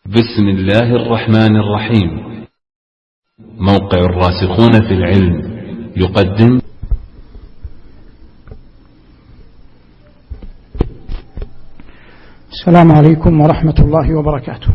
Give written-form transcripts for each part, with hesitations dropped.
بسم الله الرحمن الرحيم. موقع الراسخون في العلم يقدم السلام عليكم ورحمة الله وبركاته.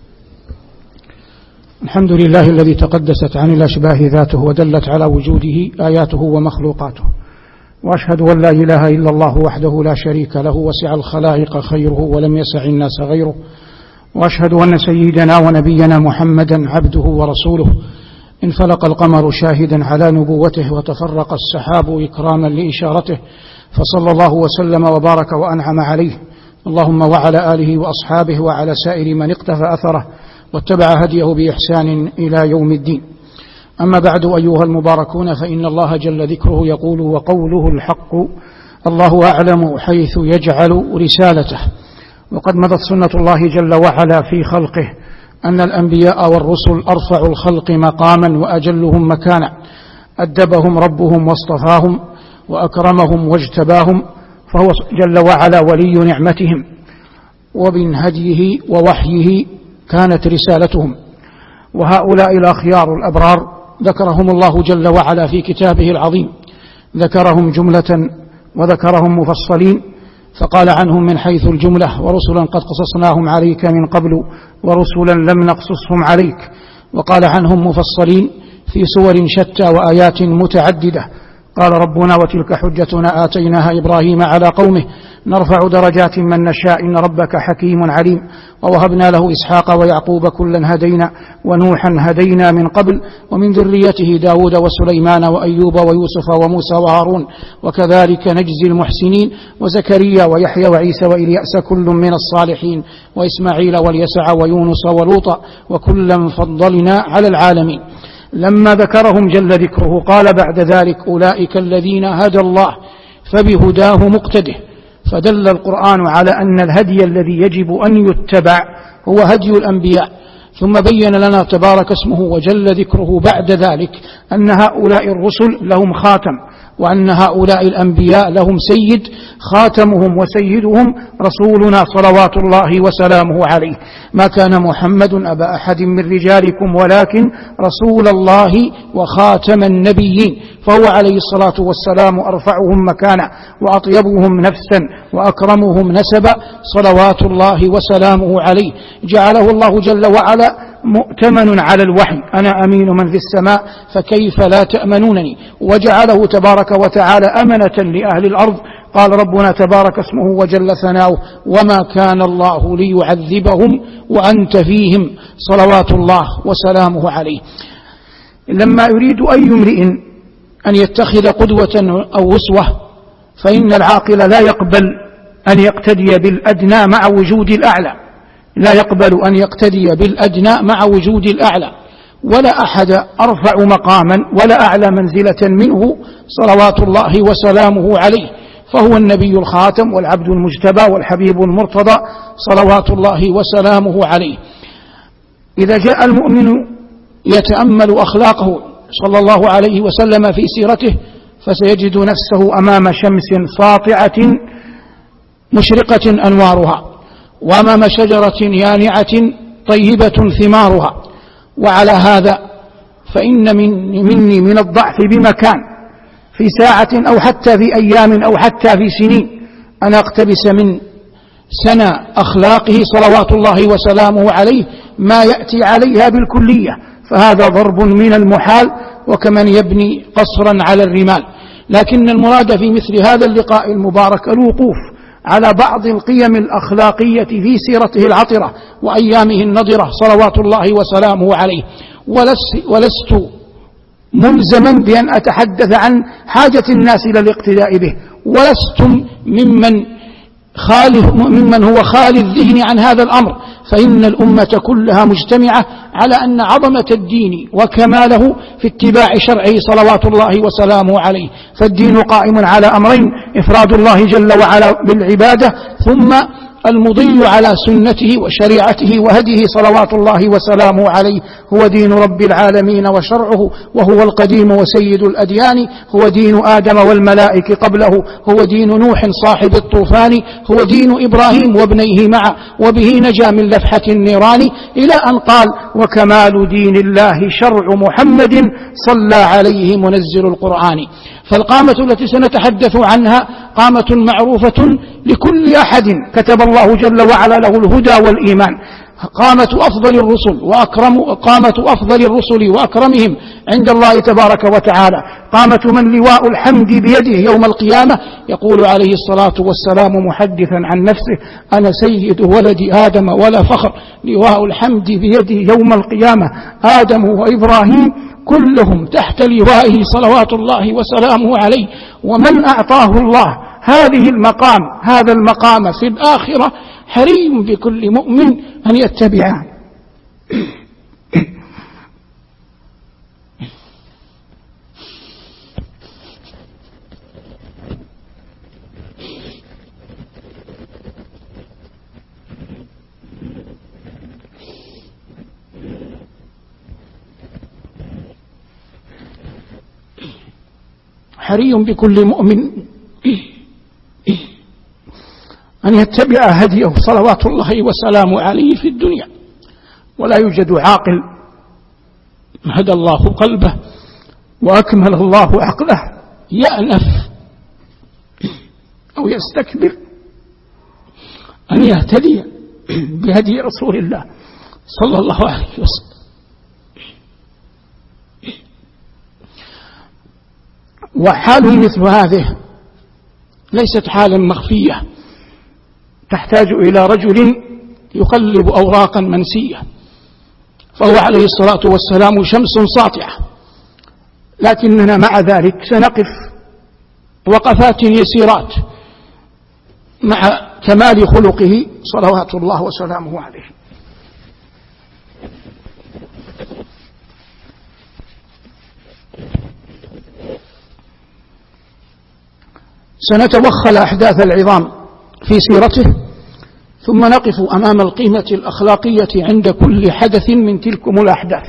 الحمد لله الذي تقدست عن الأشباه ذاته ودلت على وجوده آياته ومخلوقاته، وأشهد أن لا إله إلا الله وحده لا شريك له وسع الخلائق خيره ولم يسع الناس غيره، وأشهد أن سيدنا ونبينا محمدا عبده ورسوله انفلق القمر شاهدا على نبوته وتفرق السحاب إكراما لإشارته، فصلى الله وسلم وبارك وأنعم عليه اللهم وعلى آله وأصحابه وعلى سائر من اقتفى أثره واتبع هديه بإحسان إلى يوم الدين. أما بعد أيها المباركون، فإن الله جل ذكره يقول وقوله الحق الله أعلم حيث يجعل رسالته. وقد مضت سنة الله جل وعلا في خلقه أن الأنبياء والرسل أرفع الخلق مقاما وأجلهم مكانا، أدبهم ربهم واصطفاهم وأكرمهم واجتباهم، فهو جل وعلا ولي نعمتهم، ومن هديه ووحيه كانت رسالتهم. وهؤلاء الأخيار الأبرار ذكرهم الله جل وعلا في كتابه العظيم، ذكرهم جملة وذكرهم مفصلين، فقال عنهم من حيث الجملة ورسلا قد قصصناهم عليك من قبل ورسلا لم نقصصهم عليك، وقال عنهم مفصلين في سور شتى وآيات متعددة. قال ربنا وتلك حجتنا آتيناها إبراهيم على قومه نرفع درجات من نشاء إن ربك حكيم عليم، ووهبنا له إسحاق ويعقوب كلا هدينا ونوحا هدينا من قبل ومن ذريته داود وسليمان وأيوب ويوسف وموسى وهارون وكذلك نجزي المحسنين وزكريا ويحيى وعيسى وإلياس كل من الصالحين وإسماعيل واليسع ويونس ولوطا وكلا فضلنا على العالمين. لما ذكرهم جل ذكره قال بعد ذلك أولئك الذين هدى الله فبهداه مقتده، فدل القرآن على أن الهدي الذي يجب أن يتبع هو هدي الأنبياء. ثم بين لنا تبارك اسمه وجل ذكره بعد ذلك أن هؤلاء الرسل لهم خاتم، وأن هؤلاء الأنبياء لهم سيد، خاتمهم وسيدهم رسولنا صلوات الله وسلامه عليه. ما كان محمد أبا أحد من رجالكم ولكن رسول الله وخاتم النبيين، فهو عليه الصلاة والسلام أرفعهم مكانا وأطيبهم نفسا وأكرمهم نسبا صلوات الله وسلامه عليه. جعله الله جل وعلا مؤتمن على الوحي، أنا أمين من في السماء فكيف لا تأمنونني، وجعله تبارك وتعالى أمنة لأهل الأرض. قال ربنا تبارك اسمه وجل ثناؤه وما كان الله ليعذبهم وأنت فيهم صلوات الله وسلامه عليه. لما يريد أي امرئ أن يتخذ قدوة أو أسوة فإن العاقل لا يقبل أن يقتدي بالأدنى مع وجود الأعلى، لا يقبل أن يقتدي بالأدنى مع وجود الأعلى، ولا أحد أرفع مقاما ولا أعلى منزلة منه صلوات الله وسلامه عليه، فهو النبي الخاتم والعبد المجتبى والحبيب المرتضى صلوات الله وسلامه عليه. إذا جاء المؤمن يتأمل أخلاقه صلى الله عليه وسلم في سيرته فسيجد نفسه أمام شمس ساطعة مشرقة أنوارها، وأمام شجرة يانعة طيبة ثمارها. وعلى هذا فإن مني من الضعف بمكان في ساعة أو حتى في أيام أو حتى في سنين أن أقتبس من سنى أخلاقه صلوات الله وسلامه عليه ما يأتي عليها بالكلية، فهذا ضرب من المحال وكمن يبني قصرا على الرمال. لكن المراد في مثل هذا اللقاء المبارك الوقوف على بعض القيم الأخلاقية في سيرته العطرة وأيامه النضرة صلوات الله وسلامه عليه. ولست ملزما بأن أتحدث عن حاجة الناس إلى الاقتداء به، ولست ممن هو خالي الذهن عن هذا الأمر، فإن الأمة كلها مجتمعة على أن عظمة الدين وكماله في اتباع شرعه صلوات الله وسلامه عليه. فالدين قائم على أمرين: إفراد الله جل وعلا بالعبادة، ثم المضي على سنته وشريعته وهديه صلوات الله وسلامه عليه هو دين رب العالمين وشرعه، وهو القديم وسيد الأديان، هو دين آدم والملائكة قبله، هو دين نوح صاحب الطوفان، هو دين إبراهيم وابنيه معا، وبه نجا من لفحة النيران، إلى أن قال: وكمال دين الله شرع محمد صلى عليه منزل القرآن. فالقامة التي سنتحدث عنها قامة معروفة لكل أحد كتب الله جل وعلا له الهدى والإيمان، قامة أفضل الرسل وأكرمهم عند الله تبارك وتعالى، قامة من لواء الحمد بيده يوم القيامة، يقول عليه الصلاة والسلام محدثا عن نفسه: أنا سيد ولد آدم ولا فخر، لواء الحمد بيده يوم القيامة آدم وإبراهيم كلهم تحت لوائه صلوات الله وسلامه عليه. ومن أعطاه الله هذا المقام في الآخرة حري بكل مؤمن أن يتبعه. حري بكل مؤمن أن يتبع هديه صلوات الله وسلامه عليه في الدنيا، ولا يوجد عاقل هدى الله قلبه وأكمل الله عقله يأنف أو يستكبر أن يهتدي بهدي رسول الله صلى الله عليه وسلم. وحال مثل هذه ليست حالا مخفية، تحتاج إلى رجل يقلب أوراقا منسية، فهو عليه الصلاة والسلام شمس ساطعة، لكننا مع ذلك سنقف وقفات يسيرات مع كمال خلقه صلوات الله وسلامه عليه. سنتوخى الأحداث العظام في سيرته، ثم نقف أمام القيمة الأخلاقية عند كل حدث من تلكم الأحداث.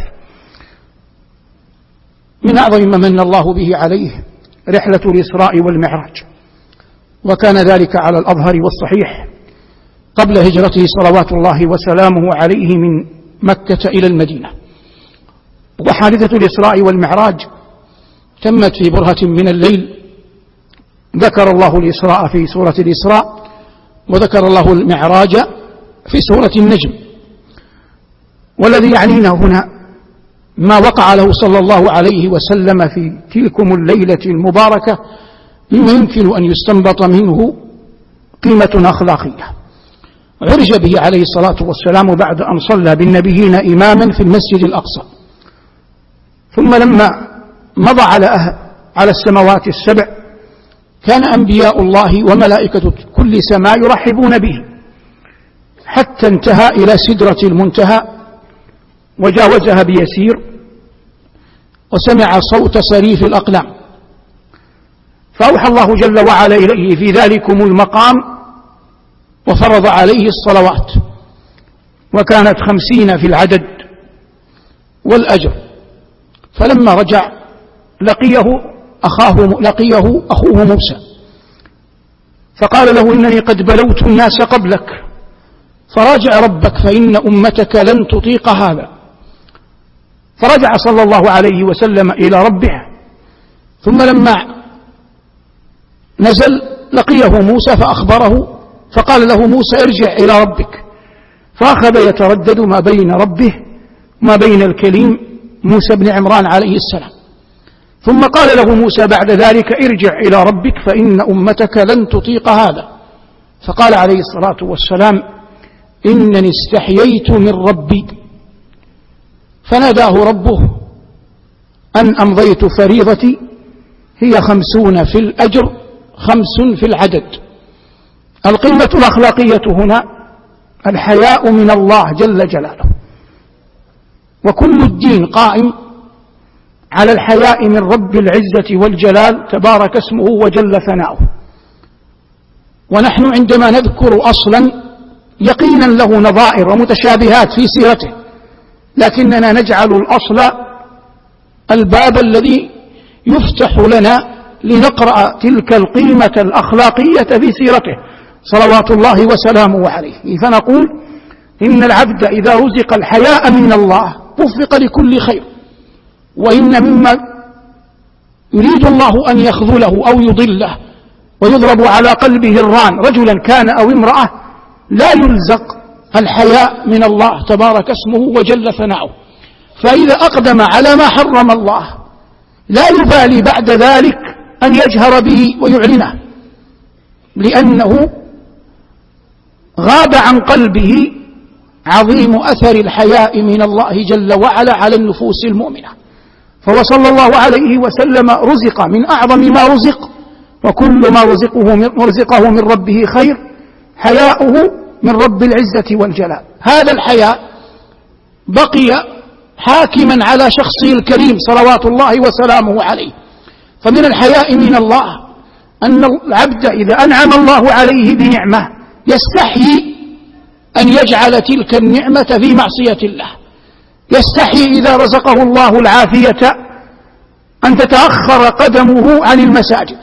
من أعظم ما من الله به عليه رحلة الإسراء والمعراج، وكان ذلك على الأظهر والصحيح قبل هجرته صلوات الله وسلامه عليه من مكة إلى المدينة. وحادثة الإسراء والمعراج تمت في برهة من الليل، ذكر الله الإسراء في سورة الإسراء، وذكر الله المعراج في سورة النجم. والذي يعنينا هنا ما وقع له صلى الله عليه وسلم في تلكم الليلة المباركة، مما يمكن أن يستنبط منه قيمة أخلاقية. عرج به عليه الصلاة والسلام بعد أن صلى بالنبيين إماما في المسجد الأقصى، ثم لما مضى على السماوات السبع كان أنبياء الله وملائكة كل سماء يرحبون به، حتى انتهى إلى سدرة المنتهى وجاوزها بيسير، وسمع صوت صريف الأقلام، فأوحى الله جل وعلا إليه في ذلكم المقام وفرض عليه الصلوات، وكانت 50 في العدد والأجر. فلما رجع لقيه أخوه موسى، فقال له: إنني قد بلوت الناس قبلك، فراجع ربك فإن أمتك لن تطيق هذا. فرجع صلى الله عليه وسلم إلى ربه، ثم لما نزل لقيه موسى فأخبره، فقال له موسى: ارجع إلى ربك. فأخذ يتردد ما بين ربه وما بين الكليم موسى بن عمران عليه السلام، ثم قال له موسى بعد ذلك: ارجع إلى ربك فإن أمتك لن تطيق هذا. فقال عليه الصلاة والسلام: إنني استحييت من ربي. فناداه ربه أن أمضيت فريضتي، هي 50 في الأجر 5 في العدد. القيمة الأخلاقية هنا الحياء من الله جل جلاله، وكل الدين قائم على الحياء من رب العزة والجلال تبارك اسمه وجل ثناؤه. ونحن عندما نذكر أصلا يقينا له نظائر ومتشابهات في سيرته، لكننا نجعل الأصل الباب الذي يفتح لنا لنقرأ تلك القيمة الأخلاقية في سيرته صلوات الله وسلامه عليه. فنقول إن العبد إذا رزق الحياء من الله وفق لكل خير، وإن مما يريد الله أن يخذله أو يضله ويضرب على قلبه الران رجلا كان أو امرأة لا يلزق الحياء من الله تبارك اسمه وجل ثناؤه، فإذا أقدم على ما حرم الله لا يبالي بعد ذلك أن يجهر به ويعلنه، لأنه غاب عن قلبه عظيم أثر الحياء من الله جل وعلا على النفوس المؤمنة. فهو صلى الله عليه وسلم رزق من أعظم ما رزق، وكل ما رزقه من ربه خير، حياؤه من رب العزة والجلال. هذا الحياء بقي حاكما على شخصه الكريم صلوات الله وسلامه عليه. فمن الحياء من الله أن العبد إذا أنعم الله عليه بنعمة يستحيي أن يجعل تلك النعمة في معصية الله، يستحيي إذا رزقه الله العافية أن تتأخر قدمه عن المساجد،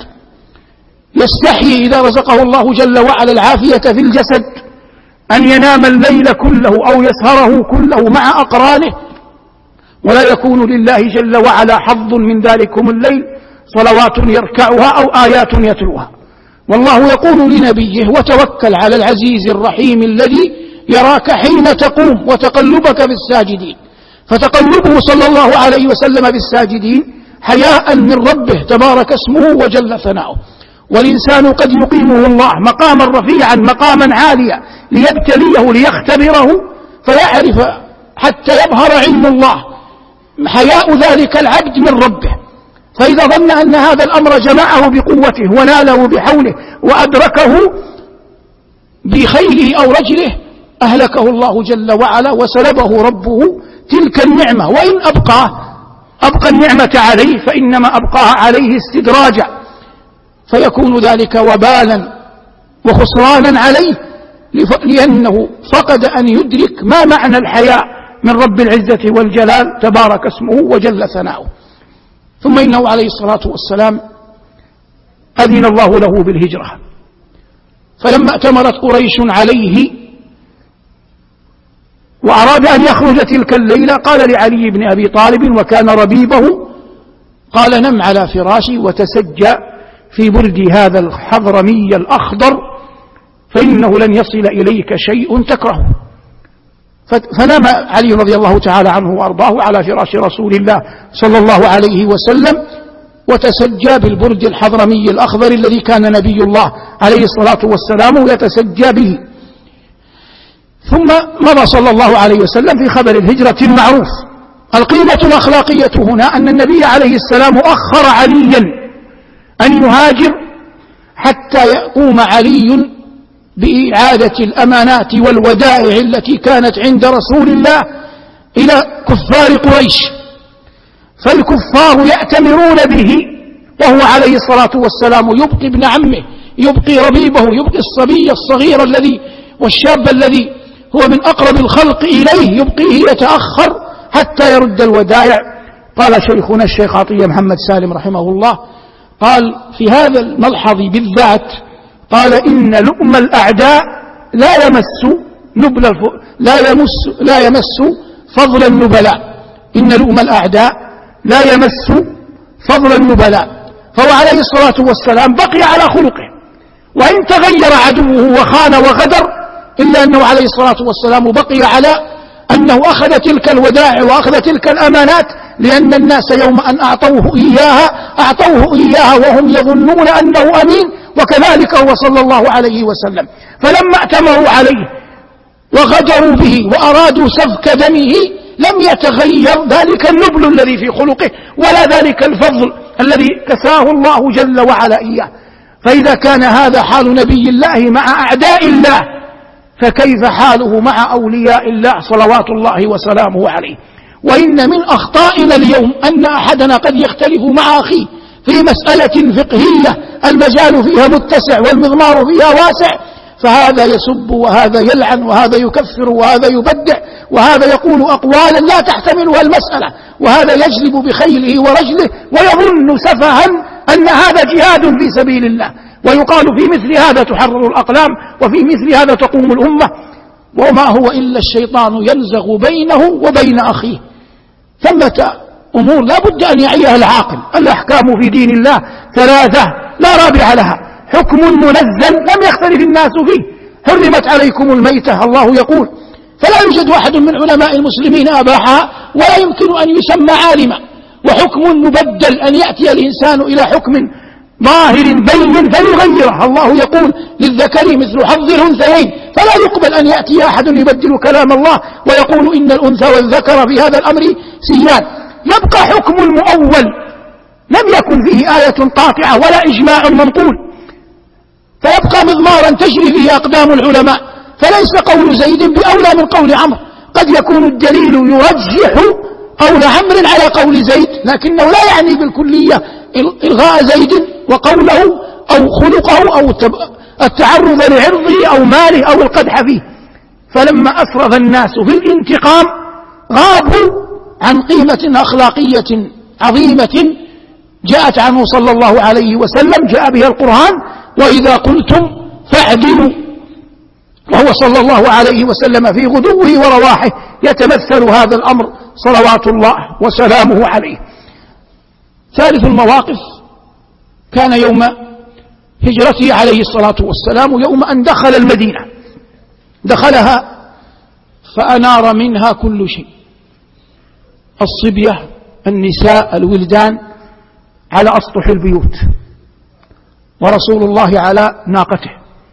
يستحيي إذا رزقه الله جل وعلا العافية في الجسد أن ينام الليل كله أو يسهره كله مع أقرانه، ولا يكون لله جل وعلا حظ من ذلكم الليل صلوات يركعها أو آيات يتلوها. والله يقول لنبيه: وتوكل على العزيز الرحيم الذي يراك حين تقوم وتقلبك في الساجدين. فتقلبه صلى الله عليه وسلم في الساجدين حياء من ربه تبارك اسمه وجل ثناؤه. والإنسان قد يقيمه الله مقاما رفيعا مقاما عاليا ليبتليه ليختبره فيعرف حتى يظهر علم الله حياء ذلك العبد من ربه، فإذا ظن أن هذا الأمر جمعه بقوته وناله بحوله وأدركه بخيله أو رجله أهلكه الله جل وعلا وسلبه ربه تلك النعمة. وإن أبقى النعمة عليه فإنما أبقاها عليه استدراجا، فيكون ذلك وبالا وخسرانا عليه، لأنه فقد أن يدرك ما معنى الحياء من رب العزة والجلال تبارك اسمه وجل ثناؤه. ثم إنه عليه الصلاة والسلام أذن الله له بالهجرة، فلما ائتمرت قريش عليه وأراد أن يخرج تلك الليلة قال لعلي بن أبي طالب وكان ربيبه، قال: نم على فراشي وتسجى في بردي هذا الحضرمي الأخضر فإنه لن يصل إليك شيء تكرهه. فنام علي رضي الله تعالى عنه وأرضاه على فراش رسول الله صلى الله عليه وسلم وتسجى بالبرد الحضرمي الأخضر الذي كان نبي الله عليه الصلاة والسلام يتسجى به. ثم مضى صلى الله عليه وسلم في خبر الهجرة المعروف. القيمة الأخلاقية هنا أن النبي عليه السلام أخر عليا أن يهاجر حتى يقوم علي بإعادة الأمانات والودائع التي كانت عند رسول الله إلى كفار قريش. فالكفار يأتمرون به وهو عليه الصلاة والسلام يبقي ابن عمه، يبقي ربيبه، يبقي الصبي الصغير الذي والشاب الذي هو من أقرب الخلق إليه، يبقيه يتأخر حتى يرد الودائع. قال شيخنا الشيخ عطية محمد سالم رحمه الله، قال في هذا الملحظ بالذات، قال: إن لؤم الأعداء لا يمس فضل النبلاء. إن لؤم الأعداء لا يمس فضل النبلاء. فهو عليه الصلاة والسلام بقي على خلقه، وإن تغير عدوه وخان وغدر إلا أنه عليه الصلاة والسلام بقي على أنه أخذ تلك الودائع وأخذ تلك الأمانات، لأن الناس يوم أن أعطوه إياها وهم يظنون أنه أمين، وكذلك هو صلى الله عليه وسلم. فلما ائتمروا عليه وغدروا به وأرادوا سفك دمه لم يتغير ذلك النبل الذي في خلقه ولا ذلك الفضل الذي كساه الله جل وعلا إياه. فإذا كان هذا حال نبي الله مع أعداء الله، فكيف حاله مع أولياء الله صلوات الله وسلامه عليه. وإن من أخطائنا اليوم أن أحدنا قد يختلف مع أخيه في مسألة فقهية المجال فيها متسع والمضمار فيها واسع، فهذا يسب وهذا يلعن وهذا يكفر وهذا يبدع وهذا يقول أقوالا لا تحتملها المسألة، وهذا يجلب بخيله ورجله ويظن سفها أن هذا جهاد في سبيل الله، ويقال في مثل هذا تحرر الأقلام وفي مثل هذا تقوم الأمة، وما هو إلا الشيطان يلزغ بينه وبين أخيه. ثمة أمور لا بد أن يعيها العاقل. الأحكام في دين الله ثلاثة لا رابع لها: حكم منزل لم يختلف الناس فيه، حرمت عليكم الميتة، الله يقول، فلا يوجد واحد من علماء المسلمين أباحها ولا يمكن أن يسمى عالما. وحكم مبدل أن يأتي الإنسان إلى حكم ظاهر بين فيغيره، الله يقول للذكر مثل حظ الأنثيين، فلا يقبل أن يأتي أحد يبدل كلام الله ويقول إن الأنثى والذكر في هذا الأمر سيان. يبقى حكم المؤول لم يكن فيه آية قاطعة ولا إجماع منقول، فيبقى مضمارا تجري فيه أقدام العلماء، فليس قول زيد بأولى من قول عمرو. قد يكون الدليل يرجح قول عمرو على قول زيد، لكنه لا يعني بالكلية إلغاء زيد وقوله أو خلقه أو التعرض لعرضه أو ماله أو القدح فيه. فلما أسرف الناس في الانتقام غابوا عن قيمة أخلاقية عظيمة جاءت عنه صلى الله عليه وسلم، جاء بها القرآن: وإذا قلتم فاعدلوا. وهو صلى الله عليه وسلم في غدوه ورواحه يتمثل هذا الأمر صلوات الله وسلامه عليه. ثالث المواقف كان يوم هجرته عليه الصلاة والسلام، يوم أن دخل المدينة، دخلها فأنار منها كل شيء: الصبية، النساء، الولدان على أسطح البيوت، ورسول الله على ناقته،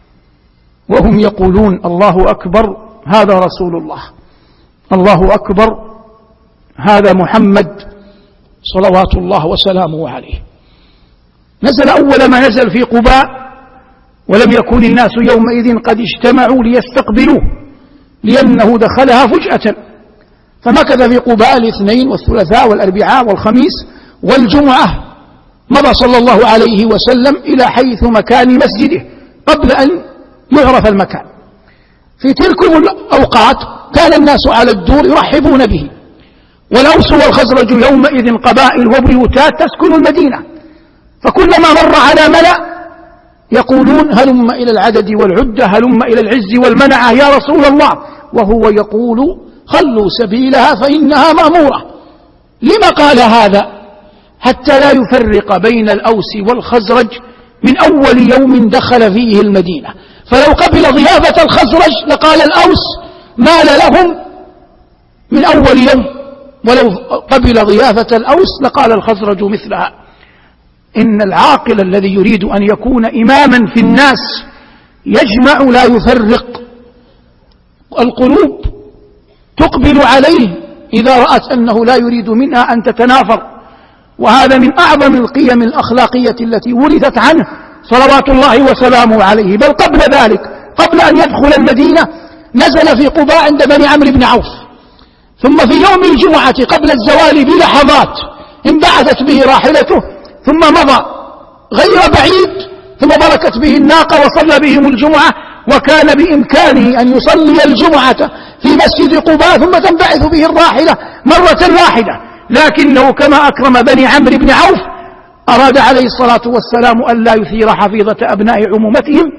وهم يقولون: الله أكبر، هذا رسول الله، الله أكبر، هذا محمد صلوات الله وسلامه عليه. نزل أول ما نزل في قباء، ولم يكن الناس يومئذ قد اجتمعوا ليستقبلوه، لأنه دخلها فجأة، فمكث في قباء الاثنين والثلاثاء والأربعاء والخميس والجمعة. مضى صلى الله عليه وسلم إلى حيث مكان مسجده قبل أن يعرف المكان. في تلك الأوقات كان الناس على الدور يرحبون به، والأوس والخزرج يومئذ قبائل وبيوتات تسكن المدينة، فكلما مر على ملأ يقولون: هلم إلى العدد والعدة، هلم إلى العز والمنعة يا رسول الله، وهو يقول: خلوا سبيلها فإنها مأمورة. لما قال هذا؟ حتى لا يفرق بين الأوس والخزرج من أول يوم دخل فيه المدينة، فلو قبل ضيافة الخزرج لقال الأوس: مال لهم من أول يوم، ولو قبل ضيافة الأوس لقال الخزرج مثلها. إن العاقل الذي يريد أن يكون إماما في الناس يجمع لا يفرق، القلوب تقبل عليه إذا رأت أنه لا يريد منها أن تتنافر، وهذا من أعظم القيم الأخلاقية التي ورثت عنه صلوات الله وسلامه عليه. بل قبل ذلك، قبل أن يدخل المدينة، نزل في قباء عند بني عمرو بن عوف، ثم في يوم الجمعة قبل الزوال بلحظات انبعثت به راحلته، ثم مضى غير بعيد، ثم بركت به الناقة وصلى بهم الجمعة، وكان بإمكانه أن يصلي الجمعة في مسجد قباء ثم تنبعث به الراحلة مرة واحدة، لكنه كما أكرم بني عمرو بن عوف أراد عليه الصلاة والسلام أن لا يثير حفيظة أبناء عمومتهم،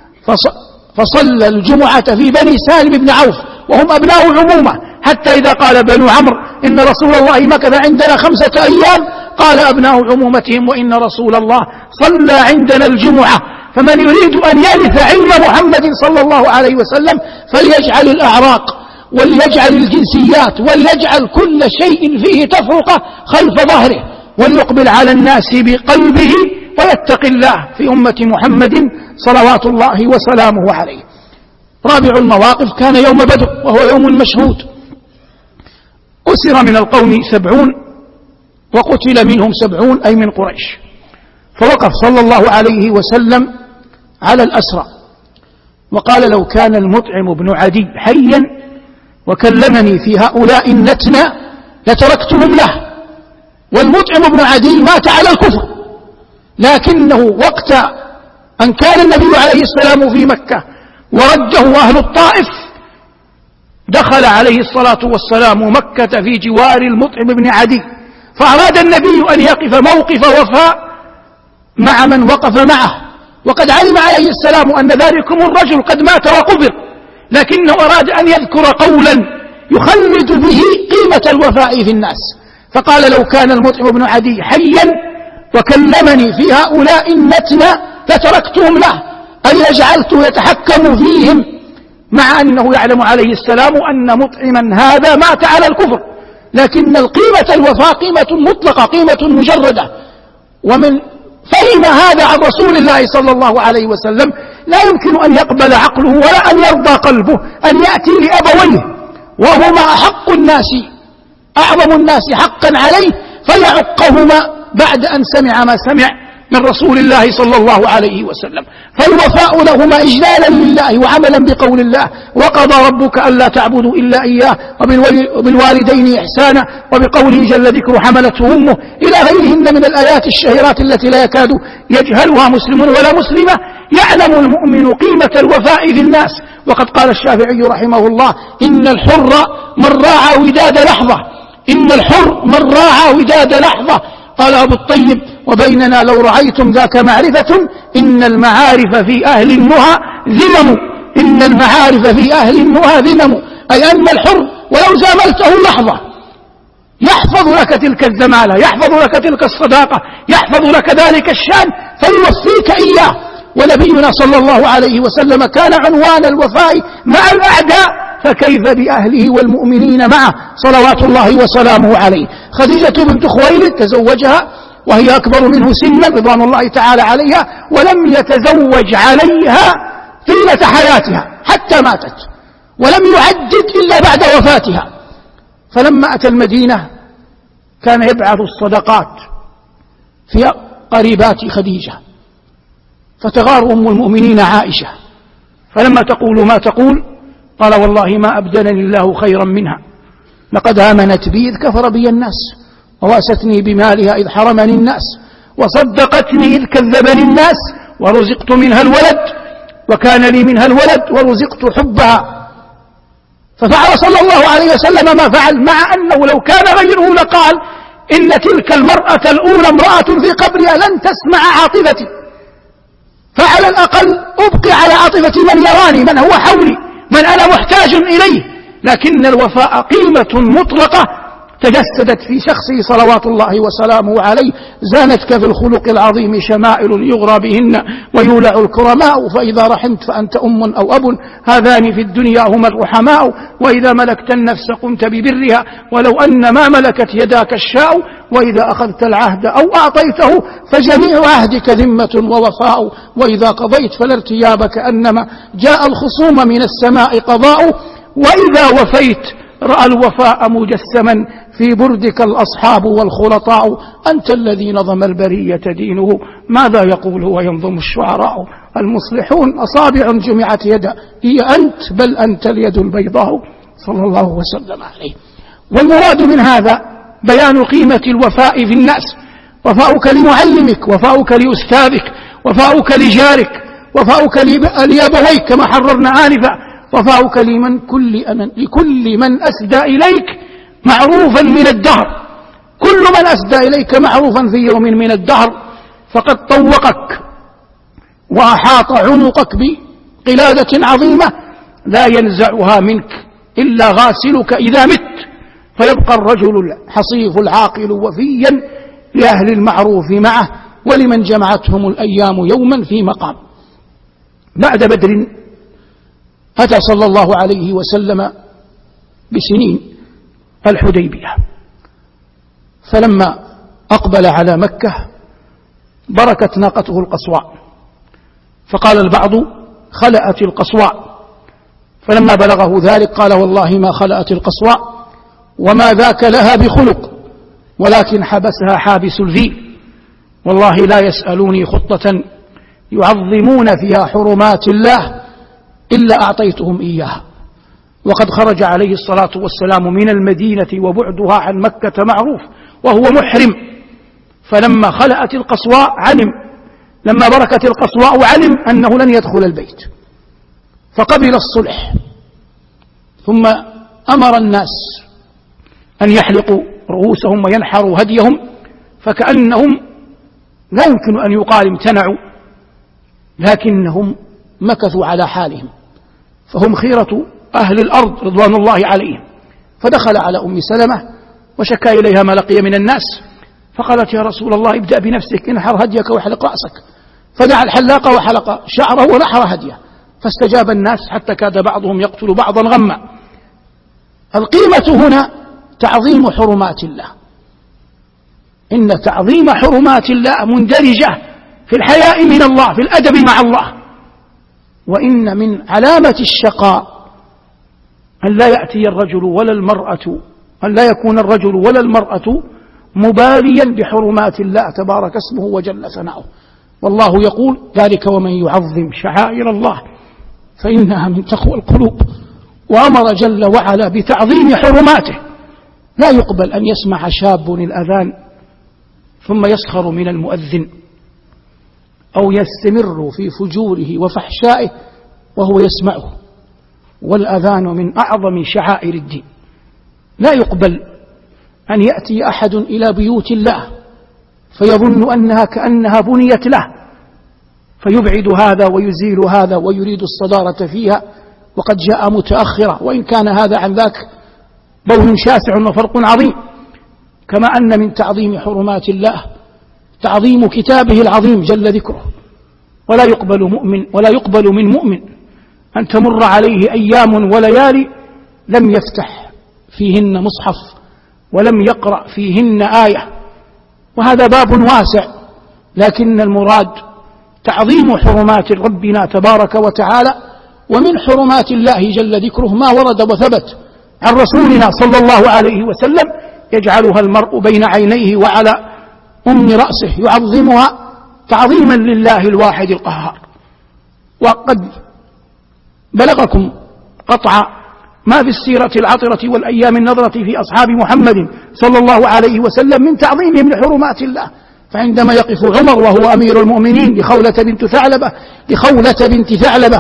فصلى الجمعة في بني سالم بن عوف وهم أبناء عمومة، حتى إذا قال بنو عمرو إن رسول الله مكث عندنا 5 أيام، قال أبناء عمومتهم: وإن رسول الله صلى عندنا الجمعة. فمن يريد أن يرث علم محمد صلى الله عليه وسلم فليجعل الأعراق وليجعل الجنسيات وليجعل كل شيء فيه تفرقة خلف ظهره، وليقبل على الناس بقلبه ويتق الله في أمة محمد صلوات الله وسلامه عليه. رابع المواقف كان يوم بدر، وهو يوم مشهود. أسر من القوم 70 وقتل منهم 70 أي من قريش، فوقف صلى الله عليه وسلم على الأسرى وقال: لو كان المطعم بن عدي حيا وكلمني في هؤلاء النتنى لتركتهم له. والمطعم بن عدي مات على الكفر، لكنه وقت أن كان النبي عليه السلام في مكة ورده أهل الطائف، دخل عليه الصلاة والسلام مكة في جوار المطعم بن عدي، فأراد النبي أن يقف موقف وفاء مع من وقف معه، وقد علم عليه السلام أن ذلكم الرجل قد مات وقبر، لكنه أراد أن يذكر قولا يخلد به قيمة الوفاء في الناس، فقال: لو كان المطعم بن عدي حيا وكلمني في هؤلاء النتنى لتركتهم له، أي جعلته يتحكم فيهم، مع أنه يعلم عليه السلام أن مطعما هذا مات على الكفر، لكن القيمة الوفاء قيمة مطلقة، قيمة مجردة. ومن فهم هذا عن رسول الله صلى الله عليه وسلم لا يمكن أن يقبل عقله ولا أن يرضى قلبه أن يأتي لأبويه وهما أحق الناس أعظم الناس حقا عليه فيعقهما بعد أن سمع ما سمع من رسول الله صلى الله عليه وسلم. فالوفاء لهما إجلالا لله وعملا بقول الله: وقضى ربك ألا تعبدوا إلا إياه وبالوالدين إحسانا، وبقوله جل ذكره: حملته أمه، إلى غيرهن من الآيات الشهيرات التي لا يكاد يجهلها مسلم ولا مسلمة. يعلم المؤمن قيمة الوفاء في الناس، وقد قال الشافعي رحمه الله: إن الحر من راعى وداد لحظة، إن الحر من راعى وداد لحظة. قال أبو الطيب: وبيننا لو رأيتم ذاك معرفة، إن المعارف في أهل النهى ذمم، إن المعارف في أهل النهى ذمم، أي أن الحر ولو زاملته لحظة يحفظ لك تلك الزمالة، يحفظ لك تلك الصداقة، يحفظ لك ذلك الشأن فيوفيك إياه. ونبينا صلى الله عليه وسلم كان عنوان الوفاء مع الأعداء، فكيف بأهله والمؤمنين معه صلوات الله وسلامه عليه. خديجة بنت خويلد تزوجها وهي أكبر منه سنا رضوان الله تعالى عليها، ولم يتزوج عليها طيلة حياتها حتى ماتت، ولم يعدد إلا بعد وفاتها. فلما أتى المدينة كان يبعث الصدقات في قريبات خديجة، فتغار أم المؤمنين عائشة، فلما تقول ما تقول قال: والله ما أبدلني الله خيرا منها، لقد آمنت بي إذ كفر بي الناس، وواستني بمالها إذ حرمني الناس، وصدقتني إذ كذبني الناس، ورزقت منها الولد، وكان لي منها الولد، ورزقت حبها. ففعل صلى الله عليه وسلم ما فعل، مع أنه لو كان غيره لقال: إن تلك المرأة الأولى امرأة في قبرها لن تسمع عاطفتي، فعلى الأقل أبقي على عاطفة من يراني، من هو حولي، من أنا محتاج إليه. لكن الوفاء قيمة مطلقة تجسدت في شخصه صلوات الله وسلامه عليه. زانتك في الخلق العظيم شمائل يغرى بهن ويولع الكرماء، فإذا رحمت فأنت أم أو أب، هذان في الدنيا هما الرحماء، وإذا ملكت النفس قمت ببرها، ولو أن ما ملكت يداك الشاء، وإذا أخذت العهد أو أعطيته فجميع عهدك ذمة ووفاء، وإذا قضيت فلا ارتياب كأنما جاء الخصوم من السماء قضاء، وإذا وفيت رأى الوفاء مجسما في بردك الأصحاب والخلطاء. أنت الذي نظم البرية دينه، ماذا يقول وينظم الشعراء؟ المصلحون أصابع جمعت يدا، هي أنت بل أنت اليد البيضاء، صلى الله وسلم عليه. والمراد من هذا بيان قيمة الوفاء في الناس: وفاؤك لمعلمك، وفاؤك لأستاذك، وفاؤك لجارك، وفاؤك لأبويك كما حررنا آنفا، وفاؤك لكل من أسدى إليك معروفا من الدهر. كل من أسدى إليك معروفا في يوم من الدهر فقد طوقك وأحاط عنقك بقلادة عظيمة لا ينزعها منك إلا غاسلك إذا مت، فيبقى الرجل الحصيف العاقل وفيا لأهل المعروف معه ولمن جمعتهم الأيام يوما في مقام. بعد بدر أتى صلى الله عليه وسلم بسنين الحديبية، فلما أقبل على مكة بركت ناقته القصواء، فقال البعض: خلأت القصواء. فلما بلغه ذلك قال: والله ما خلأت القصواء، وما ذاك لها بخلق، ولكن حبسها حابس الفيل، والله لا يسألوني خطة يعظمون فيها حرمات الله إلا أعطيتهم إياها. وقد خرج عليه الصلاة والسلام من المدينة وبعدها عن مكة معروف وهو محرم، فلما خلأت القصواء علم، لما بركت القصواء علم أنه لن يدخل البيت، فقبل الصلح، ثم أمر الناس أن يحلقوا رؤوسهم وينحروا هديهم، فكأنهم لا يمكن أن يقال امتنعوا، لكنهم مكثوا على حالهم، فهم خيرة أهل الأرض رضوان الله عليهم. فدخل على أم سلمة وشكى إليها ما لقي من الناس، فقالت: يا رسول الله، ابدأ بنفسك، انحر هديك واحلق رأسك. فدعا الحلاق وحلق شعره ونحر هديه، فاستجاب الناس حتى كاد بعضهم يقتل بعضا غما. القيمة هنا تعظيم حرمات الله، إن تعظيم حرمات الله مندرجة في الحياء من الله، في الأدب مع الله. وإن من علامة الشقاء أن لا يأتي الرجل ولا المرأة، أن لا يكون الرجل ولا المرأة مباليا بحرمات الله تبارك اسمه وجل ثناؤه. والله يقول: ذلك ومن يعظم شعائر الله فإنها من تقوى القلوب. وأمر جل وعلا بتعظيم حرماته. لا يقبل أن يسمع شاب الأذان ثم يسخر من المؤذن، أو يستمر في فجوره وفحشائه وهو يسمعه، والأذان من أعظم شعائر الدين. لا يقبل أن يأتي أحد إلى بيوت الله فيظن أنها كأنها بنيت له، فيبعد هذا ويزيل هذا ويريد الصدارة فيها وقد جاء متأخرة، وإن كان هذا عن ذاك بون شاسع وفرق عظيم. كما أن من تعظيم حرمات الله تعظيم كتابه العظيم جل ذكره. ولا يقبل من مؤمن أن تمر عليه أيام وليالي لم يفتح فيهن مصحف ولم يقرأ فيهن آية، وهذا باب واسع، لكن المراد تعظيم حرمات ربنا تبارك وتعالى. ومن حرمات الله جل ذكره ما ورد وثبت عن رسولنا صلى الله عليه وسلم يجعلها المرء بين عينيه وعلى رأسه، يعظمها تعظيما لله الواحد القهار. وقد بلغكم قطع ما في السيرة العطرة والأيام النظرة في أصحاب محمد صلى الله عليه وسلم من تعظيمهم لحرمات الله. فعندما يقف عمر وهو أمير المؤمنين لخولة بنت ثعلبة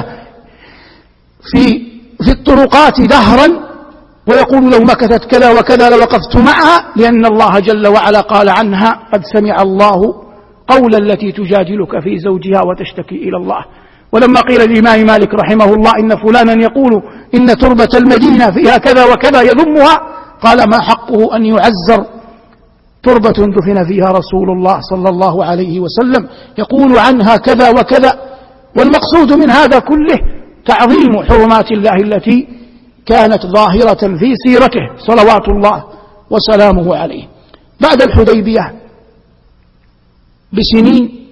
في الطرقات دهرا ويقول: لو مكثت كذا وكذا لوقفت معها، لأن الله جل وعلا قال عنها: قد سمع الله قول التي تجادلك في زوجها وتشتكي إلى الله. ولما قيل للإمام مالك رحمه الله: إن فلانا يقول إن تربة المدينة فيها كذا وكذا يذمها، قال: ما حقه أن يعزر تربة دفن فيها رسول الله صلى الله عليه وسلم يقول عنها كذا وكذا. والمقصود من هذا كله تعظيم حرمات الله التي كانت ظاهرة في سيرته صلوات الله وسلامه عليه. بعد الحديبية بسنين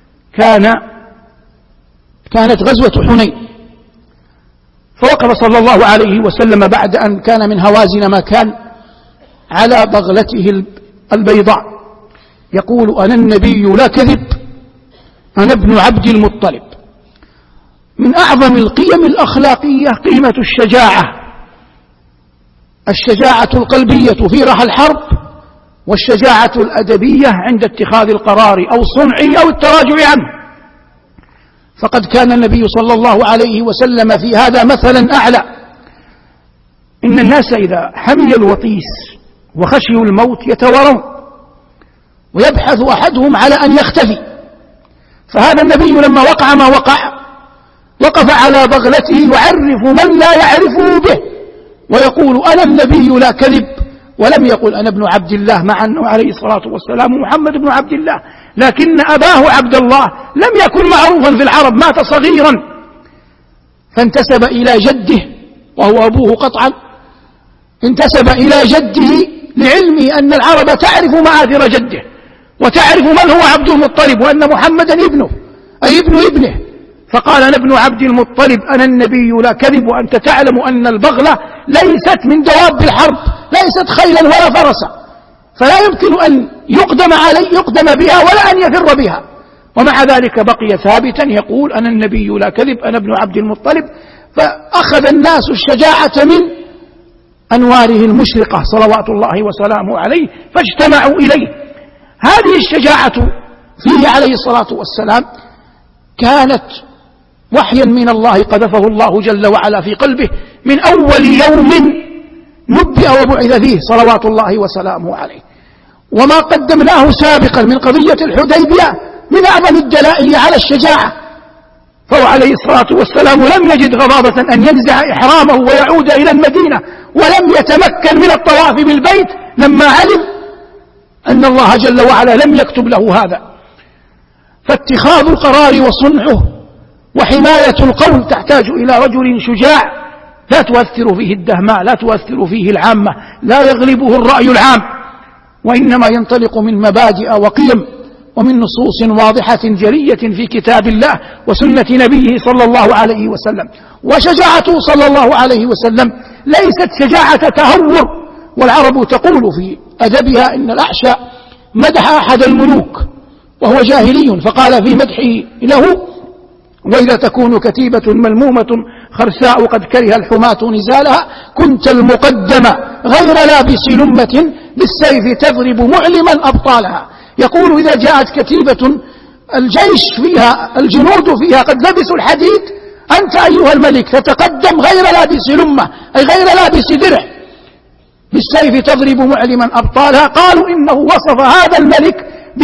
كانت غزوة حنين، فوقف صلى الله عليه وسلم بعد أن كان من هوازن ما كان على بغلته البيضاء يقول: أنا النبي لا كذب، أنا ابن عبد المطلب. من أعظم القيم الأخلاقية قيمة الشجاعة القلبية في رحى الحرب، والشجاعة الأدبية عند اتخاذ القرار أو صنعه أو التراجع عنه. فقد كان النبي صلى الله عليه وسلم في هذا مثلا أعلى. إن الناس إذا حمل الوطيس وخشيوا الموت يتورون ويبحث أحدهم على أن يختفي، فهذا النبي لما وقع ما وقف على بغلته يعرف من لا يعرفه به ويقول: أنا النبي لا كذب. ولم يقل: أنا ابن عبد الله، مع أنه عليه الصلاة والسلام محمد بن عبد الله، لكن أباه عبد الله لم يكن معروفا في العرب، مات صغيرا، فانتسب إلى جده وهو أبوه قطعا، انتسب إلى جده لعلمه أن العرب تعرف معاذر جده وتعرف من هو عبد المطلب وأن محمدا ابنه أي ابن ابنه، فقال: أنا ابن عبد المطلب، أنا النبي لا كذب. وأنت تعلم أن البغلة ليست من دواب الحرب، ليست خيلا ولا فرسا، فلا يمكن أن يقدم بها ولا أن يفر بها. ومع ذلك بقي ثابتا يقول: أنا النبي لا كذب، أنا ابن عبد المطلب. فأخذ الناس الشجاعة من أنواره المشرقة صلوات الله وسلامه عليه فاجتمعوا إليه. هذه الشجاعة فيه عليه الصلاة والسلام كانت وحيا من الله قذفه الله جل وعلا في قلبه من أول يوم نبئ وبعث فيه صلوات الله وسلامه عليه. وما قدمناه سابقا من قضية الحديبية من أعظم الدلائل على الشجاعة، فهو عليه الصلاة والسلام لم يجد غضاضة أن ينزع إحرامه ويعود إلى المدينة، ولم يتمكن من الطواف بالبيت لما علم أن الله جل وعلا لم يكتب له هذا. فاتخاذ القرار وصنعه وحماية القول تحتاج إلى رجل شجاع لا تؤثر فيه الدهماء، لا تؤثر فيه العامة، لا يغلبه الرأي العام، وإنما ينطلق من مبادئ وقيم ومن نصوص واضحة جلية في كتاب الله وسنة نبيه صلى الله عليه وسلم. وشجاعته صلى الله عليه وسلم ليست شجاعة تهور، والعرب تقول في أدبها إن الأعشى مدح أحد الملوك وهو جاهلي فقال في مدحه له: وإذا تكون كتيبة ملمومة خرساء قد كره الحماة نزالها كنت المقدم غير لابس لمة بالسيف تضرب معلما أبطالها. يقول إذا جاءت كتيبة الجيش فيها الجنود فيها قد لبسوا الحديد، أنت أيها الملك تتقدم غير لابس لمة أي غير لابس درع بالسيف تضرب معلما أبطالها. قالوا إنه وصف هذا الملك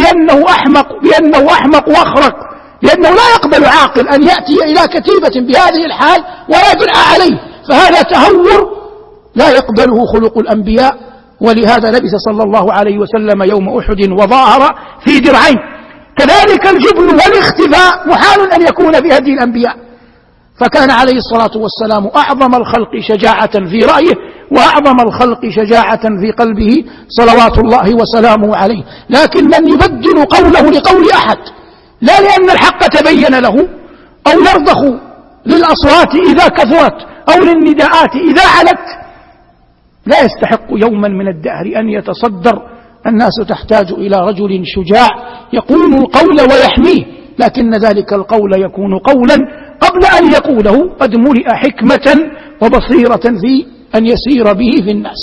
بأنه أحمق وأخرق، لأنه لا يقبل عاقل أن يأتي إلى كتيبة بهذه الحال ولا يدعى عليه، فهذا تهور لا يقبله خلق الأنبياء. ولهذا لبس صلى الله عليه وسلم يوم أحد وظاهر في درعين. كذلك الجبن والاختفاء محال أن يكون في هدي الأنبياء، فكان عليه الصلاة والسلام أعظم الخلق شجاعة في رأيه وأعظم الخلق شجاعة في قلبه صلوات الله وسلامه عليه. لكن من يبدل قوله لقول أحد لا لأن الحق تبين له أو يرضخ للأصوات إذا كثرت أو للنداءات إذا علت لا يستحق يوما من الدهر أن يتصدر. الناس تحتاج إلى رجل شجاع يقول القول ويحميه، لكن ذلك القول يكون قولا قبل أن يقوله قد ملئ حكمة وبصيرة في أن يسير به في الناس.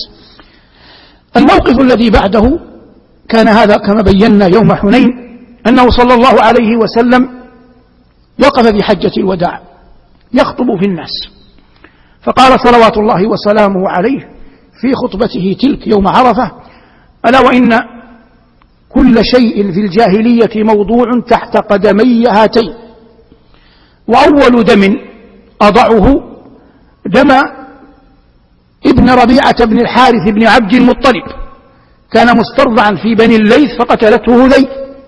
الموقف الذي بعده كان هذا كما بينا يوم حنين، أنه صلى الله عليه وسلم وقف في حجة الوداع يخطب في الناس، فقال صلوات الله وسلامه عليه في خطبته تلك يوم عرفة: ألا وإن كل شيء في الجاهلية موضوع تحت قدمي هاتين، وأول دم أضعه دم ابن ربيعة بن الحارث بن عبد المطلب، كان مسترضعا في بني الليث فقتلته هذيل.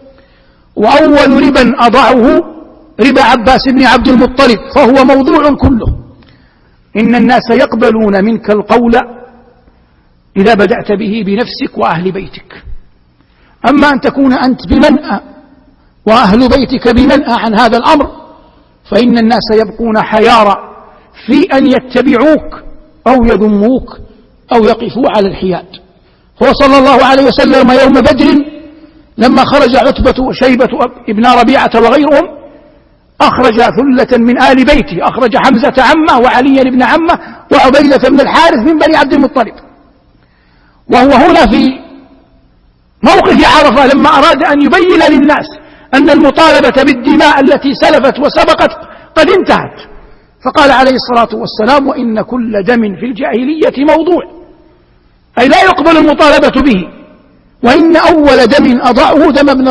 وأول ربا أضعه ربا عباس بن عبد المطلب، فهو موضوع كله. إن الناس يقبلون منك القول إذا بدأت به بنفسك وأهل بيتك، أما أن تكون أنت بمنأى وأهل بيتك بمنأى عن هذا الأمر فإن الناس يبقون حيارى في أن يتبعوك أو يذموك أو يقفوا على الحياد. هو صلى الله عليه وسلم يوم بدر لما خرج عتبة وشيبة ابن ربيعة وغيرهم أخرج ثلة من آل بيته، أخرج حمزة عمه وعلي بن عمه وعبيدة بن الحارث من بني عبد المطلب. وهو هنا في موقف عرفة لما أراد أن يبين للناس أن المطالبة بالدماء التي سلفت وسبقت قد انتهت، فقال عليه الصلاة والسلام: وإن كل دم في الجاهلية موضوع، أي لا يقبل المطالبة به. وإن أول دم أضعه دم ابن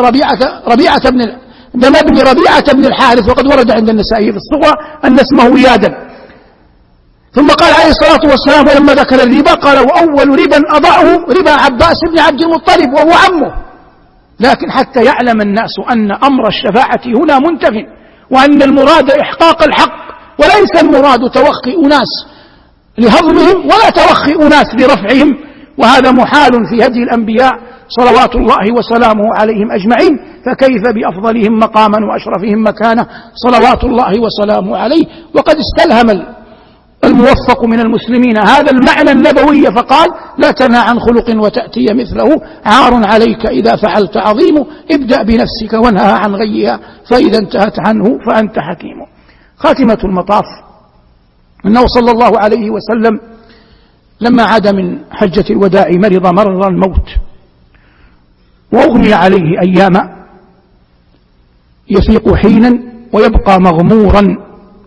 ربيعة بن الحارث، وقد ورد عند النسائي في الصغرى أن اسمه يادا. ثم قال عليه الصلاة والسلام ولما ذكر الربا قال: وأول ربا أضعه ربا عباس بن عبد المطلب وهو عمه. لكن حتى يعلم الناس أن أمر الشفاعة هنا منتف، وأن المراد إحقاق الحق، وليس المراد توخي أناس لهضمهم ولا توخي أناس لرفعهم، وهذا محال في هدي الأنبياء صلوات الله وسلامه عليهم أجمعين، فكيف بأفضلهم مقاما وأشرفهم مكانة صلوات الله وسلامه عليه. وقد استلهم الموفق من المسلمين هذا المعنى النبوي فقال: لا تنهى عن خلق وتأتي مثله، عار عليك إذا فعلت عظيم، ابدأ بنفسك وانهى عن غيها، فإذا انتهت عنه فأنت حكيم. خاتمة المطاف أنه صلى الله عليه وسلم لما عاد من حجة الوداع مرض مرض الموت، وأغمي عليه أياما، يفيق حينا ويبقى مغمورا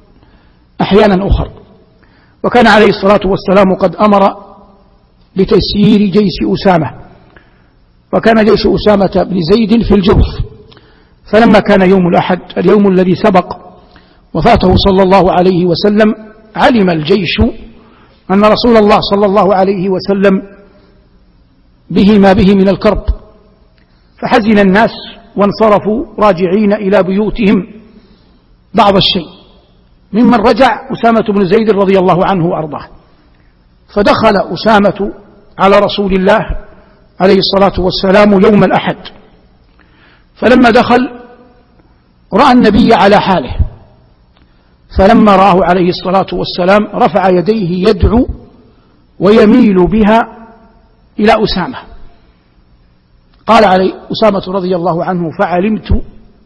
أحيانا أخر. وكان عليه الصلاة والسلام قد أمر بتسيير جيش أسامة، وكان جيش أسامة بن زيد في الجرف. فلما كان يوم الأحد اليوم الذي سبق وفاته صلى الله عليه وسلم، علم الجيش أن رسول الله صلى الله عليه وسلم به ما به من الكرب، فحزن الناس وانصرفوا راجعين إلى بيوتهم بعض الشيء، ممن رجع أسامة بن زيد رضي الله عنه وأرضاه. فدخل أسامة على رسول الله عليه الصلاة والسلام يوم الأحد، فلما دخل رأى النبي على حاله، فلما رآه عليه الصلاة والسلام رفع يديه يدعو ويميل بها إلى أسامة. قال عليه أسامة رضي الله عنه: فعلمت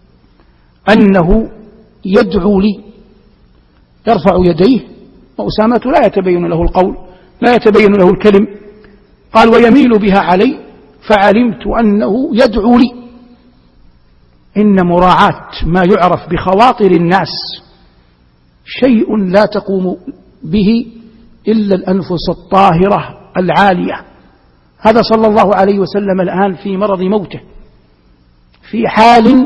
أنه يدعو لي، يرفع يديه وأسامة لا يتبين له القول، لا يتبين له الكلم. قال: ويميل بها علي، فعلمت أنه يدعو لي. إن مراعاة ما يعرف بخواطر الناس شيء لا تقوم به إلا الأنفس الطاهرة العالية. هذا صلى الله عليه وسلم الآن في مرض موته، في حال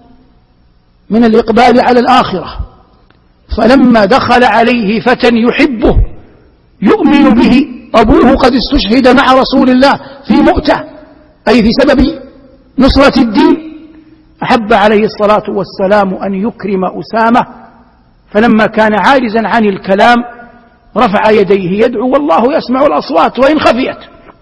من الإقبال على الآخرة، فلما دخل عليه فتى يحبه يؤمن به، أبوه قد استشهد مع رسول الله في مؤتة، أي في سبب نصرة الدين، أحب عليه الصلاة والسلام أن يكرم أسامة. فلما كان عاجزا عن الكلام رفع يديه يدعو، والله يسمع الأصوات وإن خفيت،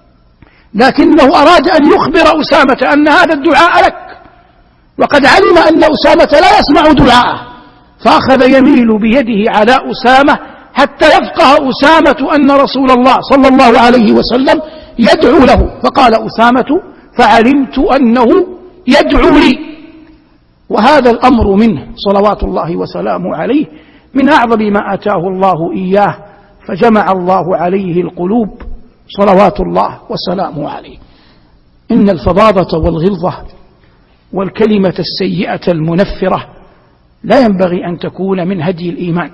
لكنه أراد أن يخبر أسامة أن هذا الدعاء لك، وقد علم أن أسامة لا يسمع دعاءه، فأخذ يميل بيده على أسامة حتى يفقه أسامة أن رسول الله صلى الله عليه وسلم يدعو له. فقال أسامة: فعلمت أنه يدعو لي. وهذا الأمر منه صلوات الله وسلامه عليه من أعظم ما أتاه الله إياه، فجمع الله عليه القلوب صلوات الله وسلامه عليه. إن الفظاظة والغلظة والكلمة السيئة المنفرة لا ينبغي أن تكون من هدي الإيمان.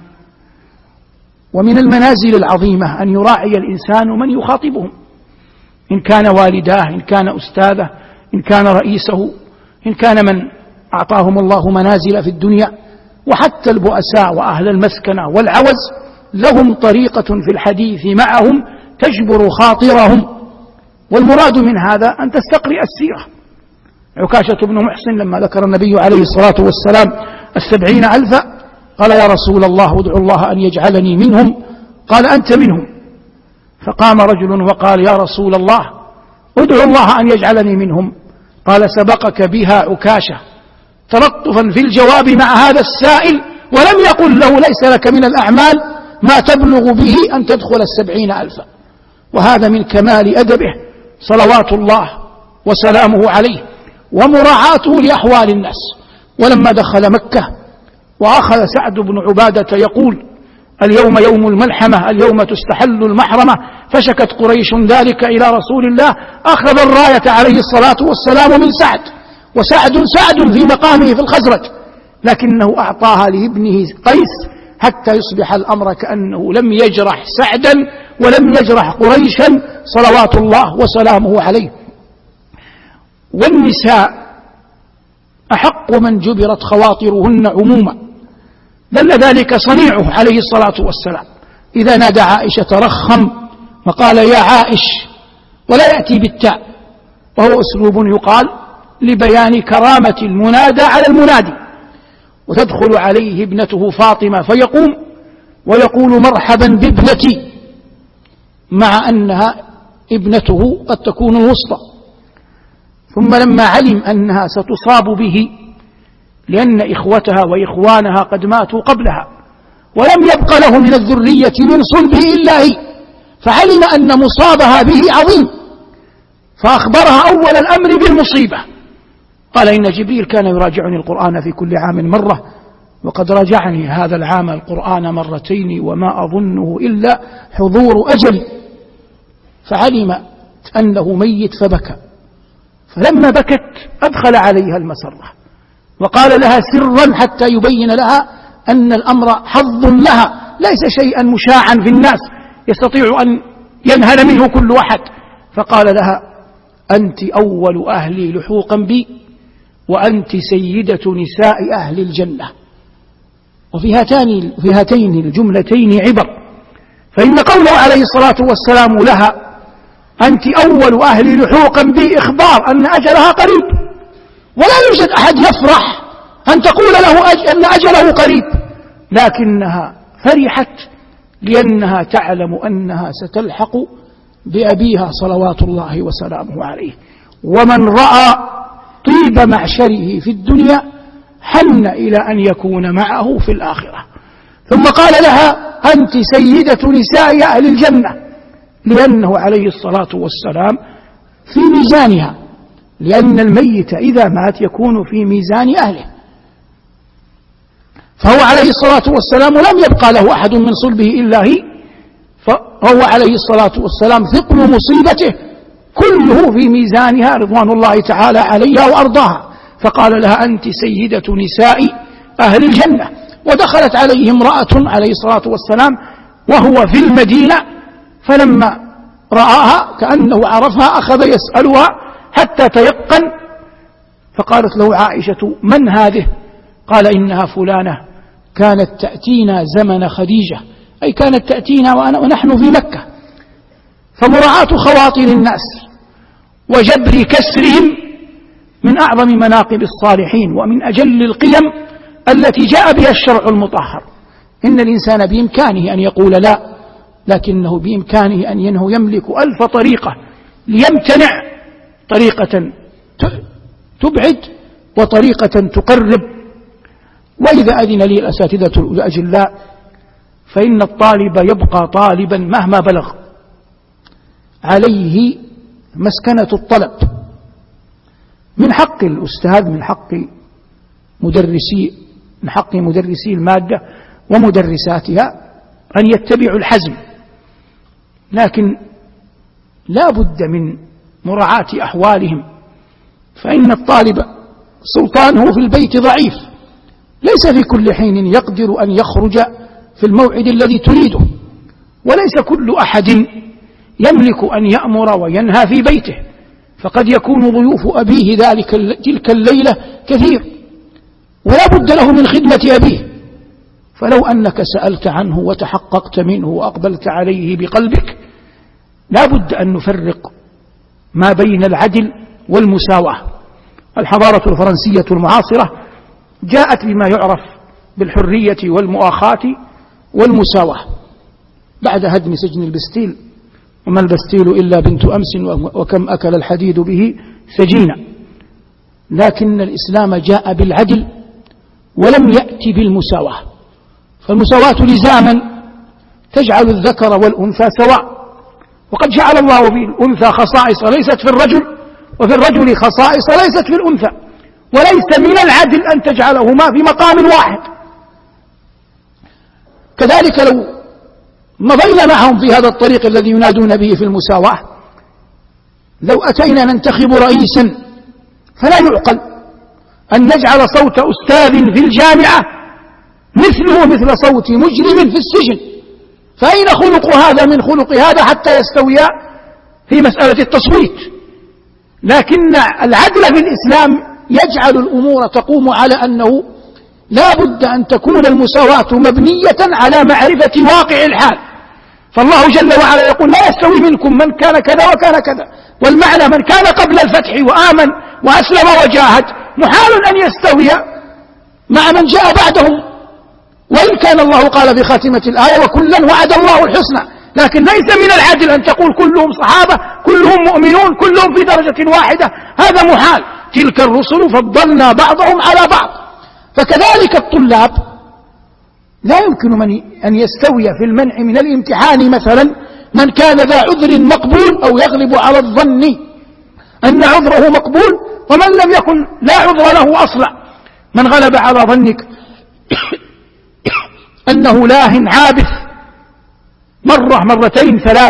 ومن المنازل العظيمة أن يراعي الإنسان من يخاطبهم، إن كان والداه، إن كان أستاذه، إن كان رئيسه، إن كان من أعطاهم الله منازل في الدنيا. وحتى البؤساء وأهل المسكنة والعوز لهم طريقة في الحديث معهم تجبر خاطرهم، والمراد من هذا أن تستقرئ السيرة. عكاشة بن محصن لما ذكر النبي عليه الصلاة والسلام 70,000 قال: يا رسول الله ادعو الله أن يجعلني منهم. قال: أنت منهم. فقام رجل وقال: يا رسول الله ادعو الله أن يجعلني منهم. قال: سبقك بها عكاشة، تلطفا في الجواب مع هذا السائل، ولم يقل له: ليس لك من الأعمال ما تبلغ به أن تدخل 70,000. وهذا من كمال أدبه صلوات الله وسلامه عليه ومراعاته لأحوال الناس. ولما دخل مكة وأخذ سعد بن عبادة يقول: اليوم يوم الملحمة، اليوم تستحل المحرمة، فشكت قريش ذلك إلى رسول الله، أخذ الراية عليه الصلاة والسلام من سعد، وسعد سعد في مقامه في الخزرج، لكنه أعطاها لابنه قيس حتى يصبح الأمر كأنه لم يجرح سعدا ولم يجرح قريشا صلوات الله وسلامه عليه. والنساء أحق من جبرت خواطرهن عموما، دل ذلك صنيعه عليه الصلاة والسلام إذا نادى عائشة رخم وقال: يا عائش، ولا يأتي بالتاء، وهو أسلوب يقال لبيان كرامة المنادى على المنادي. وتدخل عليه ابنته فاطمة فيقوم ويقول: مرحبا بابنتي، مع أنها ابنته قد تكون الوسطى. ثم لما علم أنها ستصاب به لأن إخوتها وإخوانها قد ماتوا قبلها ولم يبق له من الذرية من صلبه إلا هي، فعلم أن مصابها به عظيم، فأخبرها أول الأمر بالمصيبة. قال: إن جبريل كان يراجعني القرآن في كل عام مرة، وقد راجعني هذا العام القرآن مرتين، وما أظنه إلا حضور أجل. فعلم أنه ميت فبكى، فلما بكت أدخل عليها المسرة وقال لها سرا حتى يبين لها أن الأمر حظ لها ليس شيئا مشاعا في الناس يستطيع أن ينهل منه كل أحد. فقال لها: أنت أول أهلي لحوقا بي، وأنت سيدة نساء أهل الجنة. وفي هاتين الجملتين عبر، فإن قوله عليه الصلاة والسلام لها: أنت أول أهلي لحوقا بي، إخبار أن أجلها قريب، ولا يوجد أحد يفرح أن تقول له أن أجله قريب، لكنها فرحت لأنها تعلم أنها ستلحق بأبيها صلوات الله وسلامه عليه. ومن رأى طيب معشره في الدنيا حن إلى أن يكون معه في الآخرة. ثم قال لها: أنت سيدة نساء أهل الجنة، لأنه عليه الصلاة والسلام في ميزانها، لأن الميت إذا مات يكون في ميزان أهله، فهو عليه الصلاة والسلام لم يبقى له أحد من صلبه إلا هي، فهو عليه الصلاة والسلام ثقل مصيبته كله في ميزانها رضوان الله تعالى عليها وأرضاها. فقال لها: أنت سيدة نساء أهل الجنة. ودخلت عليه امرأة عليه الصلاة والسلام وهو في المدينة، فلما رآها كأنه عرفها أخذ يسألها حتى تيقن، فقالت له عائشة: من هذه؟ قال: إنها فلانة كانت تأتينا زمن خديجة، أي كانت تأتينا ونحن في مكة. فمراعاة خواطر الناس وجبر كسرهم من أعظم مناقب الصالحين ومن أجل القيم التي جاء بها الشرع المطهر. إن الإنسان بإمكانه أن يقول لا، لكنه بإمكانه أن يملك 1000 طريقة ليمتنع، طريقة تبعد وطريقة تقرب. وإذا أذن لي الأساتذة الأجلاء فإن الطالب يبقى طالبا مهما بلغ، عليه مسكنة الطلب. من حق الأستاذ، من حق مدرسي المادة ومدرساتها أن يتبعوا الحزم، لكن لا بد من مراعاة أحوالهم، فإن الطالب سلطانه في البيت ضعيف، ليس في كل حين يقدر أن يخرج في الموعد الذي تريده، وليس كل أحد يملك أن يأمر وينهى في بيته، فقد يكون ضيوف أبيه تلك الليلة كثير، ولا بد له من خدمة أبيه. فلو أنك سألت عنه وتحققت منه وأقبلت عليه بقلبك، لا بد أن نفرق ما بين العدل والمساواة. الحضارة الفرنسية المعاصرة جاءت بما يعرف بالحرية والمؤاخاة والمساواة بعد هدم سجن البستيل، وما البستيل إلا بنت أمس وكم أكل الحديد به سجينا. لكن الإسلام جاء بالعدل ولم يأتي بالمساواة، فالمساواة لزاما تجعل الذكر والأنثى سواء، وقد جعل الله في الأنثى خصائص ليست في الرجل، وفي الرجل خصائص ليست في الأنثى، وليس من العدل أن تجعلهما في مقام واحد. كذلك لو مضينا معهم في هذا الطريق الذي ينادون به في المساواة، لو أتينا ننتخب رئيسا فلا يعقل أن نجعل صوت أستاذ في الجامعة مثله مثل صوت مجرم في السجن، فأين خلق هذا من خلق هذا حتى يستويا في مسألة التصويت؟ لكن العدل في الإسلام يجعل الأمور تقوم على أنه لا بد أن تكون المساواة مبنية على معرفة واقع الحال. فالله جل وعلا يقول: لا يستوي منكم من كان كذا وكان كذا، والمعنى من كان قبل الفتح وآمن وأسلم وجاهد محال أن يستوي مع من جاء بعدهم، وإن كان الله قال في خاتمة الآية: وكلا وعد الله الحسنى. لكن ليس من العدل أن تقول كلهم صحابة كلهم مؤمنون كلهم في درجة واحدة، هذا محال. تلك الرسل فضلنا بعضهم على بعض. فكذلك الطلاب لا يمكن أن يستوي في المنع من الامتحان مثلا من كان ذا عذر مقبول أو يغلب على الظن أن عذره مقبول، ومن لم يكن لا عذر له أصلا. من غلب على ظنك أنه لاه عابث مرة مرتين ثلاث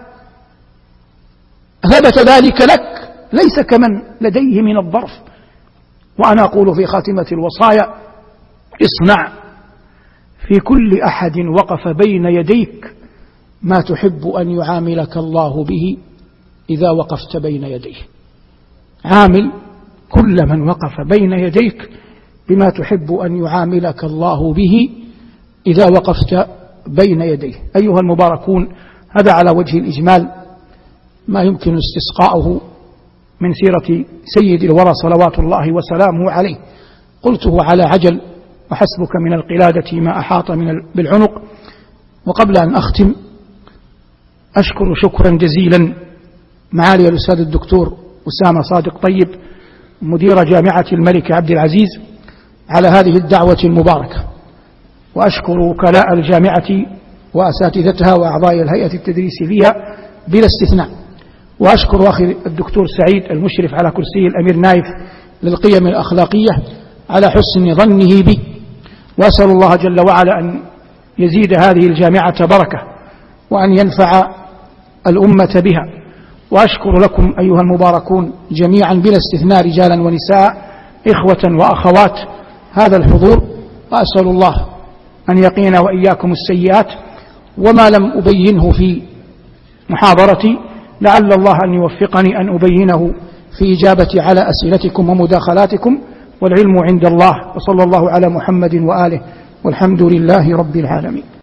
ثبت ذلك لك، ليس كمن لديه من الظرف. وأنا أقول في خاتمة الوصايا: اصنع في كل أحد وقف بين يديك ما تحب أن يعاملك الله به إذا وقفت بين يديه. عامل كل من وقف بين يديك بما تحب أن يعاملك الله به إذا وقفت بين يديه. أيها المباركون، هذا على وجه الإجمال ما يمكن استسقاؤه من سيرة سيد الورى صلوات الله وسلامه عليه. قلته على عجل، وحسبك من القلادة ما أحاط بالعنق. وقبل أن أختم أشكر شكرا جزيلا معالي الأستاذ الدكتور أسامة صادق طيب مدير جامعة الملك عبد العزيز على هذه الدعوة المباركة، وأشكر وكلاء الجامعة وأساتذتها وأعضاء الهيئة التدريس فيها بلا استثناء، وأشكر أخي الدكتور سعيد المشرف على كرسي الأمير نايف للقيم الأخلاقية على حسن ظنه بي، وأسأل الله جل وعلا أن يزيد هذه الجامعة بركة وأن ينفع الأمة بها. وأشكر لكم أيها المباركون جميعا بلا استثناء رجالا ونساء إخوة وأخوات هذا الحضور، وأسأل الله أن يقينا وإياكم السيئات. وما لم أبينه في محاضرتي لعل الله أن يوفقني أن أبينه في إجابة على أسئلتكم ومداخلاتكم، والعلم عند الله، وصلى الله على محمد وآله، والحمد لله رب العالمين.